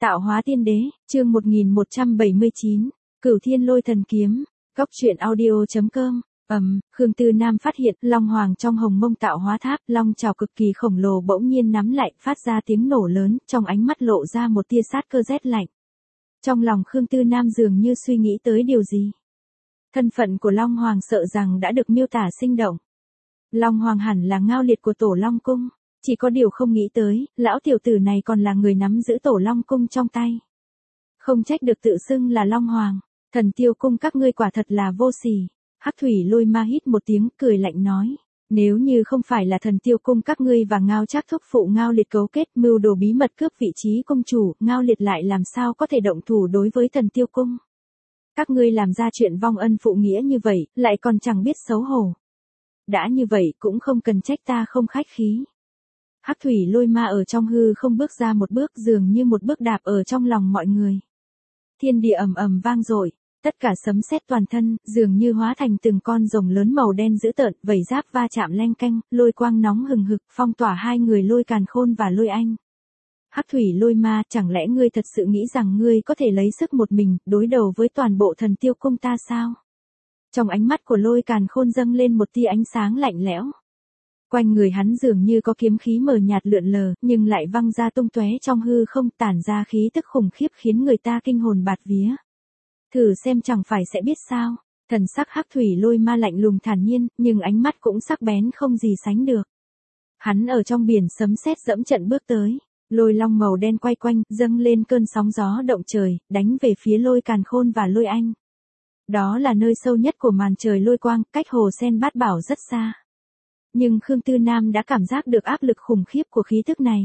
Tạo hóa tiên đế, chương 1179, Cửu Thiên Lôi Thần Kiếm, Góc truyện audio.com. Khương Tư Nam phát hiện Long Hoàng trong Hồng Mông Tạo Hóa Tháp, long trảo cực kỳ khổng lồ bỗng nhiên nắm lại, phát ra tiếng nổ lớn, trong ánh mắt lộ ra một tia sát cơ rét lạnh. Trong lòng Khương Tư Nam dường như suy nghĩ tới điều gì. Thân phận của Long Hoàng sợ rằng đã được miêu tả sinh động. Long Hoàng hẳn là Ngao Liệt của Tổ Long Cung, chỉ có điều không nghĩ tới, lão tiểu tử này còn là người nắm giữ Tổ Long Cung trong tay. Không trách được tự xưng là Long Hoàng, Thần Tiêu Cung các ngươi quả thật là vô sỉ. Hắc Thủy Lôi Ma hít một tiếng cười lạnh nói, nếu như không phải là Thần Tiêu Cung các ngươi và Ngao Trác thúc phụ Ngao Liệt cấu kết mưu đồ bí mật cướp vị trí công chủ, Ngao Liệt lại làm sao có thể động thủ đối với Thần Tiêu Cung. Các ngươi làm ra chuyện vong ân phụ nghĩa như vậy, lại còn chẳng biết xấu hổ. Đã như vậy cũng không cần trách ta không khách khí. Hắc Thủy Lôi Ma ở trong hư không bước ra một bước, dường như một bước đạp ở trong lòng mọi người. Thiên địa ầm ầm vang dội, tất cả sấm sét toàn thân, dường như hóa thành từng con rồng lớn màu đen dữ tợn, vảy giáp va chạm leng keng, lôi quang nóng hừng hực, phong tỏa hai người Lôi Càn Khôn và Lôi Anh. Hắc Thủy Lôi Ma, chẳng lẽ ngươi thật sự nghĩ rằng ngươi có thể lấy sức một mình, đối đầu với toàn bộ Thần Tiêu Cung ta sao? Trong ánh mắt của Lôi Càn Khôn dâng lên một tia ánh sáng lạnh lẽo. Quanh người hắn dường như có kiếm khí mờ nhạt lượn lờ, nhưng lại văng ra tung tóe trong hư không, tản ra khí tức khủng khiếp khiến người ta kinh hồn bạt vía. Thử xem chẳng phải sẽ biết sao. Thần sắc Hắc Thủy Lôi Ma lạnh lùng thản nhiên, nhưng ánh mắt cũng sắc bén không gì sánh được. Hắn ở trong biển sấm sét dẫm trận bước tới, lôi long màu đen quay quanh, dâng lên cơn sóng gió động trời, đánh về phía Lôi Càn Khôn và Lôi Anh. Đó là nơi sâu nhất của màn trời lôi quang, cách hồ sen bát bảo rất xa. Nhưng Khương Tư Nam đã cảm giác được áp lực khủng khiếp của khí tức này.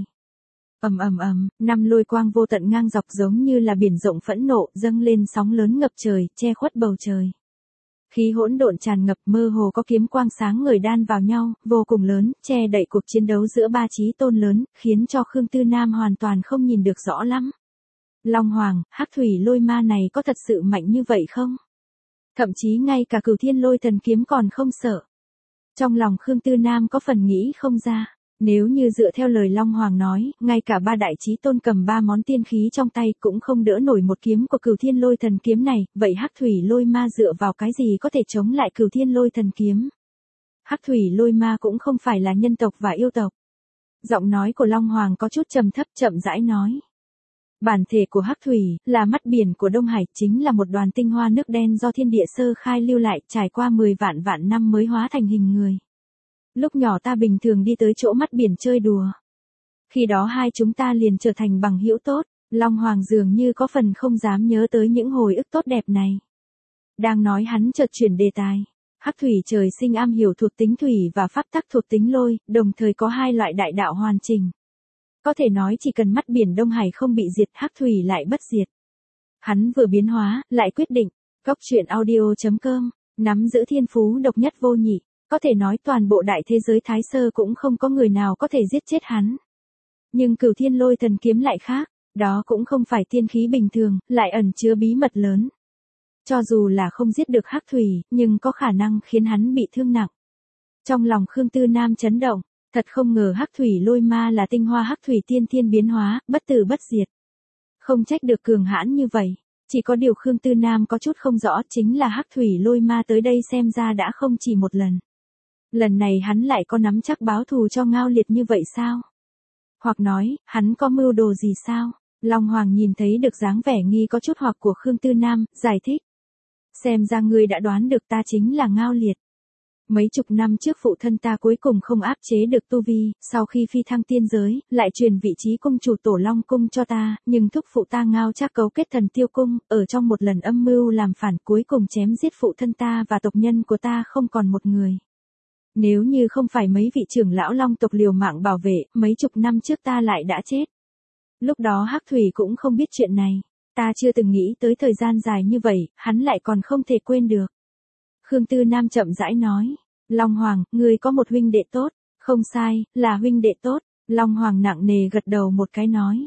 Năm lôi quang vô tận ngang dọc giống như là biển rộng phẫn nộ, dâng lên sóng lớn ngập trời, che khuất bầu trời. Khí hỗn độn tràn ngập, mơ hồ có kiếm quang sáng ngời đan vào nhau, vô cùng lớn, che đậy cuộc chiến đấu giữa ba chí tôn lớn, khiến cho Khương Tư Nam hoàn toàn không nhìn được rõ lắm. Long Hoàng, Hắc Thủy Lôi Ma này có thật sự mạnh như vậy không? Thậm chí ngay cả Cửu Thiên Lôi Thần Kiếm còn không sợ. Trong lòng Khương Tư Nam có phần nghĩ không ra, nếu như dựa theo lời Long Hoàng nói, ngay cả ba đại chí tôn cầm ba món tiên khí trong tay cũng không đỡ nổi một kiếm của Cửu Thiên Lôi Thần Kiếm này, vậy Hắc Thủy Lôi Ma dựa vào cái gì có thể chống lại Cửu Thiên Lôi Thần Kiếm? Hắc Thủy Lôi Ma cũng không phải là nhân tộc và yêu tộc. Giọng nói của Long Hoàng có chút trầm thấp, chậm rãi nói. Bản thể của Hắc Thủy, là mắt biển của Đông Hải, chính là một đoàn tinh hoa nước đen do thiên địa sơ khai lưu lại, trải qua 10 vạn năm mới hóa thành hình người. Lúc nhỏ ta bình thường đi tới chỗ mắt biển chơi đùa. Khi đó hai chúng ta liền trở thành bằng hữu tốt, Long Hoàng dường như có phần không dám nhớ tới những hồi ức tốt đẹp này. Đang nói hắn chợt chuyển đề tài. Hắc Thủy trời sinh am hiểu thuộc tính thủy và pháp tắc thuộc tính lôi, đồng thời có hai loại đại đạo hoàn chỉnh. Có thể nói chỉ cần mắt biển Đông Hải không bị diệt, Hắc Thủy lại bất diệt. Hắn vừa biến hóa, lại quyết định. Góc truyện audio.com, nắm giữ thiên phú độc nhất vô nhị. Có thể nói toàn bộ đại thế giới Thái Sơ cũng không có người nào có thể giết chết hắn. Nhưng Cửu Thiên Lôi Thần Kiếm lại khác, đó cũng không phải tiên khí bình thường, lại ẩn chứa bí mật lớn. Cho dù là không giết được Hắc Thủy, nhưng có khả năng khiến hắn bị thương nặng. Trong lòng Khương Tư Nam chấn động, thật không ngờ Hắc Thủy Lôi Ma là tinh hoa Hắc Thủy Tiên Thiên biến hóa, bất tử bất diệt. Không trách được cường hãn như vậy. Chỉ có điều Khương Tư Nam có chút không rõ, chính là Hắc Thủy Lôi Ma tới đây xem ra đã không chỉ một lần. Lần này hắn lại có nắm chắc báo thù cho Ngao Liệt như vậy sao? Hoặc nói, hắn có mưu đồ gì sao? Long Hoàng nhìn thấy được dáng vẻ nghi có chút hoặc của Khương Tư Nam, giải thích. Xem ra ngươi đã đoán được ta chính là Ngao Liệt. Mấy chục năm trước phụ thân ta cuối cùng không áp chế được tu vi, sau khi phi thăng tiên giới, lại truyền vị trí cung chủ Tổ Long Cung cho ta, nhưng thúc phụ ta Ngao Trác cấu kết Thần Tiêu Cung, ở trong một lần âm mưu làm phản cuối cùng chém giết phụ thân ta và tộc nhân của ta không còn một người. Nếu như không phải mấy vị trưởng lão Long tộc liều mạng bảo vệ, mấy chục năm trước ta lại đã chết. Lúc đó Hắc Thủy cũng không biết chuyện này, ta chưa từng nghĩ tới thời gian dài như vậy, hắn lại còn không thể quên được. Khương Tư Nam chậm rãi nói, Long Hoàng, ngươi có một huynh đệ tốt, không sai, là huynh đệ tốt. Long Hoàng nặng nề gật đầu một cái nói,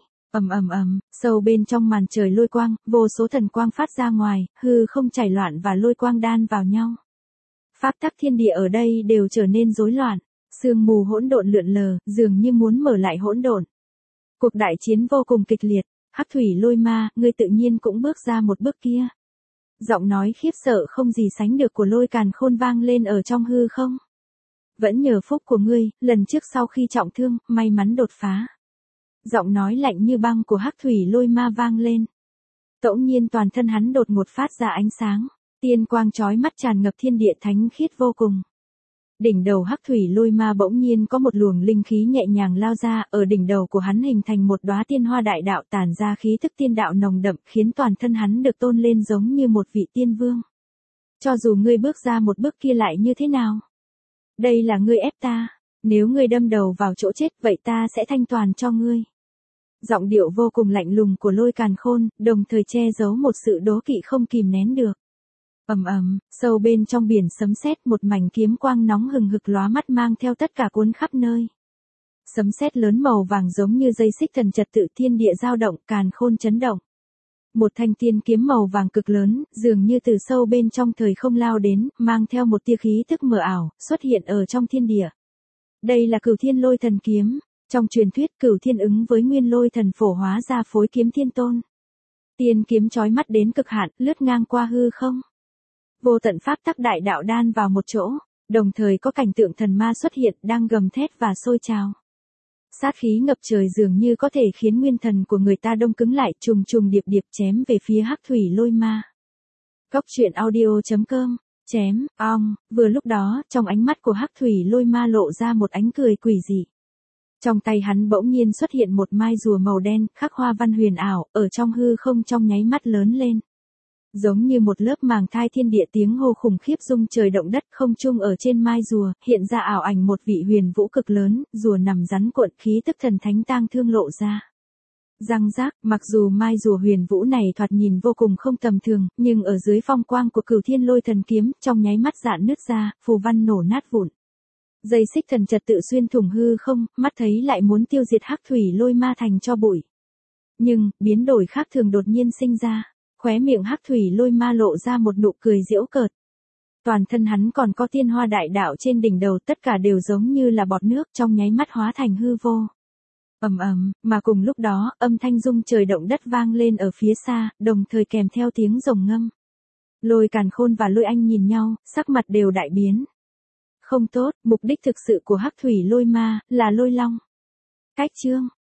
sâu bên trong màn trời lôi quang, vô số thần quang phát ra ngoài, hư không chảy loạn và lôi quang đan vào nhau. Pháp tắc thiên địa ở đây đều trở nên rối loạn, sương mù hỗn độn lượn lờ, dường như muốn mở lại hỗn độn. Cuộc đại chiến vô cùng kịch liệt, Hắc thủy lôi ma, ngươi tự nhiên cũng bước ra một bước kia. Giọng nói khiếp sợ không gì sánh được của Lôi Càn Khôn vang lên ở trong hư không. Vẫn nhờ phúc của ngươi, lần trước sau khi trọng thương, may mắn đột phá. Giọng nói lạnh như băng của Hắc thủy lôi ma vang lên. Bỗng nhiên toàn thân hắn đột ngột phát ra ánh sáng, tiên quang chói mắt tràn ngập thiên địa thánh khiết vô cùng. Đỉnh đầu Hắc thủy lôi ma bỗng nhiên có một luồng linh khí nhẹ nhàng lao ra, ở đỉnh đầu của hắn hình thành một đóa tiên hoa đại đạo tản ra khí thức tiên đạo nồng đậm, khiến toàn thân hắn được tôn lên giống như một vị tiên vương. Cho dù ngươi bước ra một bước kia lại như thế nào? Đây là ngươi ép ta, nếu ngươi đâm đầu vào chỗ chết vậy ta sẽ thanh toàn cho ngươi. Giọng điệu vô cùng lạnh lùng của Lôi Càn Khôn, đồng thời che giấu một sự đố kỵ không kìm nén được. Ầm ầm, sâu bên trong biển sấm sét một mảnh kiếm quang nóng hừng hực lóa mắt mang theo tất cả cuốn khắp nơi. Sấm sét lớn màu vàng giống như dây xích thần trật tự thiên địa dao động, Càn Khôn chấn động. Một thanh tiên kiếm màu vàng cực lớn, dường như từ sâu bên trong thời không lao đến, mang theo một tia khí thức mờ ảo, xuất hiện ở trong thiên địa. Đây là Cửu Thiên Lôi Thần Kiếm. Trong truyền thuyết Cửu Thiên ứng với Nguyên Lôi Thần phổ hóa ra phối kiếm thiên tôn. Tiên kiếm chói mắt đến cực hạn, lướt ngang qua hư không. Vô tận pháp tắc đại đạo đan vào một chỗ, đồng thời có cảnh tượng thần ma xuất hiện đang gầm thét và sôi trào. Sát khí ngập trời dường như có thể khiến nguyên thần của người ta đông cứng lại, trùng trùng điệp điệp chém về phía Hắc thủy lôi ma. Góc truyện audio.com, chém, ong, vừa lúc đó, trong ánh mắt của Hắc thủy lôi ma lộ ra một ánh cười quỷ dị. Trong tay hắn bỗng nhiên xuất hiện một mai rùa màu đen, khắc hoa văn huyền ảo, ở trong hư không trong nháy mắt lớn lên. Giống như một lớp màng thai thiên địa tiếng hô khủng khiếp rung trời động đất, không trung ở trên mai rùa, hiện ra ảo ảnh một vị huyền vũ cực lớn, rùa nằm rắn cuộn khí tức thần thánh tang thương lộ ra. Răng rác, mặc dù mai rùa huyền vũ này thoạt nhìn vô cùng không tầm thường, nhưng ở dưới phong quang của Cửu Thiên Lôi Thần Kiếm, trong nháy mắt rạn nứt ra, phù văn nổ nát vụn. Dây xích thần trật tự xuyên thủng hư không, mắt thấy lại muốn tiêu diệt Hắc thủy lôi ma thành cho bụi. Nhưng, biến đổi khác thường đột nhiên sinh ra. Khóe miệng Hắc thủy lôi ma lộ ra một nụ cười giễu cợt. Toàn thân hắn còn có tiên hoa đại đạo trên đỉnh đầu, tất cả đều giống như là bọt nước trong nháy mắt hóa thành hư vô. Ầm ầm, mà cùng lúc đó, âm thanh rung trời động đất vang lên ở phía xa, đồng thời kèm theo tiếng rồng ngâm. Lôi Càn Khôn và Lôi Anh nhìn nhau, sắc mặt đều đại biến. Không tốt, mục đích thực sự của Hắc thủy lôi ma là Lôi Long. Cách chương